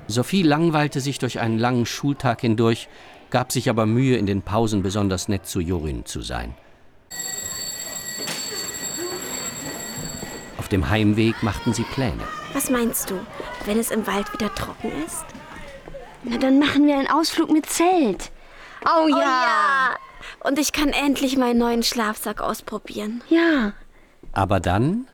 Sophie langweilte sich durch einen langen Schultag hindurch, gab sich aber Mühe, in den Pausen besonders nett zu Jorun zu sein. Auf dem Heimweg machten sie Pläne. Was meinst du, wenn es im Wald wieder trocken ist? Na, dann machen wir einen Ausflug mit Zelt. Oh ja! Und ich kann endlich meinen neuen Schlafsack ausprobieren. Ja. Aber dann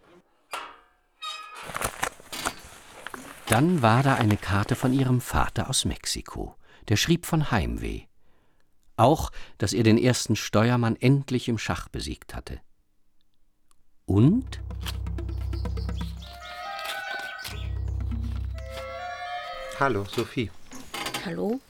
war da eine Karte von ihrem Vater aus Mexiko. Der schrieb von Heimweh. Auch, dass er den ersten Steuermann endlich im Schach besiegt hatte. Und? Hallo, Sophie. Hallo?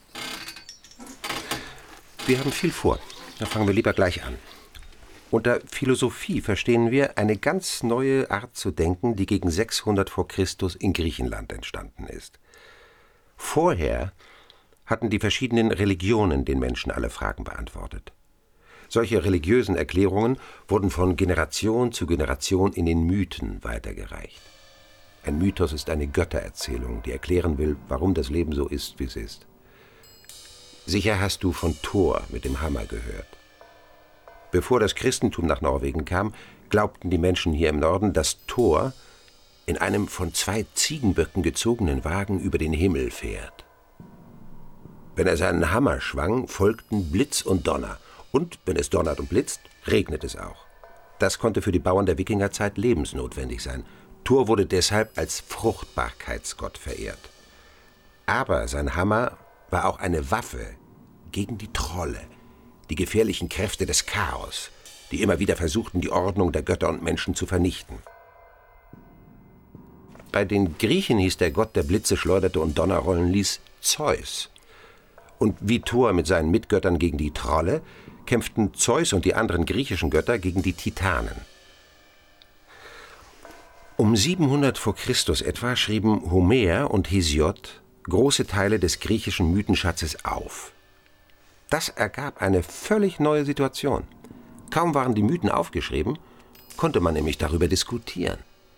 Wir haben viel vor. Da fangen wir lieber gleich an. Unter Philosophie verstehen wir eine ganz neue Art zu denken, die gegen 600 vor Christus in Griechenland entstanden ist. Vorher hatten die verschiedenen Religionen den Menschen alle Fragen beantwortet. Solche religiösen Erklärungen wurden von Generation zu Generation in den Mythen weitergereicht. Ein Mythos ist eine Göttererzählung, die erklären will, warum das Leben so ist, wie es ist. Sicher hast du von Thor mit dem Hammer gehört. Bevor das Christentum nach Norwegen kam, glaubten die Menschen hier im Norden, dass Thor in einem von 2 Ziegenböcken gezogenen Wagen über den Himmel fährt. Wenn er seinen Hammer schwang, folgten Blitz und Donner. Und wenn es donnert und blitzt, regnet es auch. Das konnte für die Bauern der Wikingerzeit lebensnotwendig sein. Thor wurde deshalb als Fruchtbarkeitsgott verehrt. Aber sein Hammer war auch eine Waffe gegen die Trolle, die gefährlichen Kräfte des Chaos, die immer wieder versuchten, die Ordnung der Götter und Menschen zu vernichten. Bei den Griechen hieß der Gott, der Blitze schleuderte und Donnerrollen ließ, Zeus. Und wie Thor mit seinen Mitgöttern gegen die Trolle, kämpften Zeus und die anderen griechischen Götter gegen die Titanen. Um 700 vor Christus etwa schrieben Homer und Hesiod große Teile des griechischen Mythenschatzes auf. Das ergab eine völlig neue Situation. Kaum waren die Mythen aufgeschrieben, konnte man nämlich darüber diskutieren.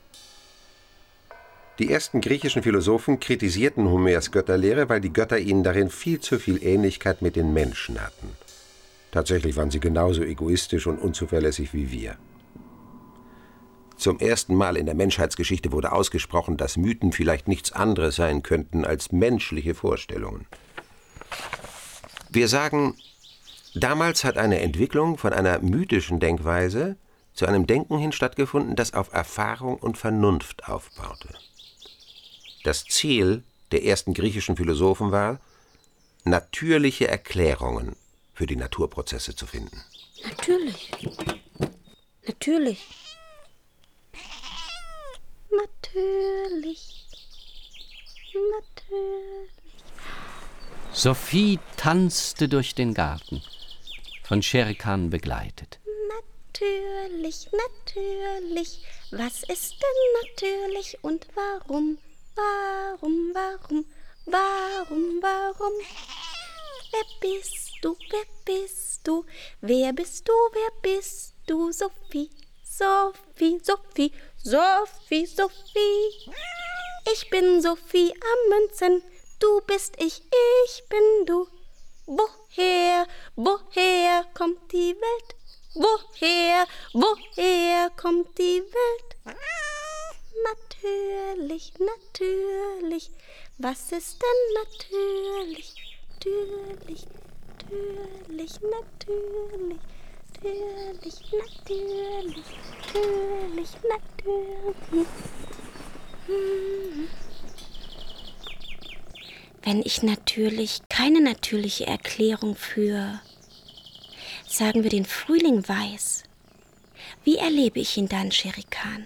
Die ersten griechischen Philosophen kritisierten Homers Götterlehre, weil die Götter ihnen darin viel zu viel Ähnlichkeit mit den Menschen hatten. Tatsächlich waren sie genauso egoistisch und unzuverlässig wie wir. Zum ersten Mal in der Menschheitsgeschichte wurde ausgesprochen, dass Mythen vielleicht nichts anderes sein könnten als menschliche Vorstellungen. Wir sagen, damals hat eine Entwicklung von einer mythischen Denkweise zu einem Denken hin stattgefunden, das auf Erfahrung und Vernunft aufbaute. Das Ziel der ersten griechischen Philosophen war, natürliche Erklärungen für die Naturprozesse zu finden. Natürlich. Natürlich. Natürlich. Natürlich. Sophie tanzte durch den Garten, von Shere Khan begleitet. Natürlich, natürlich. Was ist denn natürlich und warum? Warum, warum, warum, warum? Wer bist du, wer bist du? Wer bist du, wer bist du? Sophie, Sophie, Sophie, Sophie, Sophie. Ich bin Sophie Amundsen, du bist ich bin du. Woher, woher kommt die Welt? Woher, woher kommt die Welt? Natürlich, natürlich. Was ist denn natürlich? Natürlich, natürlich, natürlich. Natürlich, natürlich, natürlich, natürlich. Wenn ich natürlich keine natürliche Erklärung für, sagen wir, den Frühling weiß, wie erlebe ich ihn dann, Shere Khan?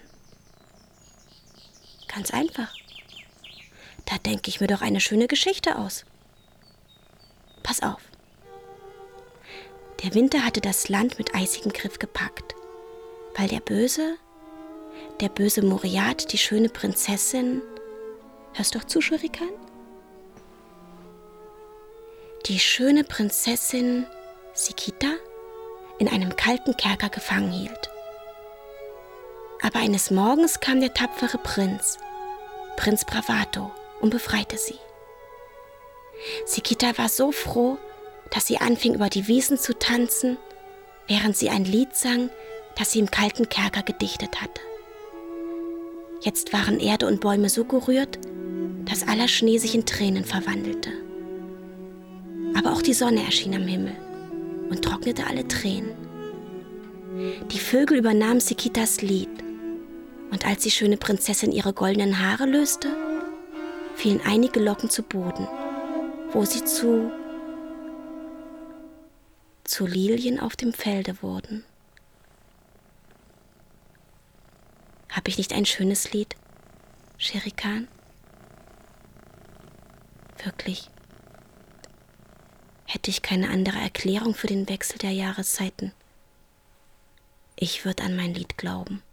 Ganz einfach. Da denke ich mir doch eine schöne Geschichte aus. Pass auf. Der Winter hatte das Land mit eisigem Griff gepackt, weil der böse Moriat, die schöne Prinzessin, hörst doch zu, Shere Khan? Die schöne Prinzessin Sikita in einem kalten Kerker gefangen hielt. Aber eines Morgens kam der tapfere Prinz Bravato, und befreite sie. Sikita war so froh, dass sie anfing, über die Wiesen zu tanzen, während sie ein Lied sang, das sie im kalten Kerker gedichtet hatte. Jetzt waren Erde und Bäume so gerührt, dass aller Schnee sich in Tränen verwandelte. Aber auch die Sonne erschien am Himmel und trocknete alle Tränen. Die Vögel übernahmen Sikitas Lied, und als die schöne Prinzessin ihre goldenen Haare löste, fielen einige Locken zu Boden, wo sie zu Lilien auf dem Felde wurden. Habe ich nicht ein schönes Lied, Shere Khan? Wirklich. Hätte ich keine andere Erklärung für den Wechsel der Jahreszeiten, ich würde an mein Lied glauben.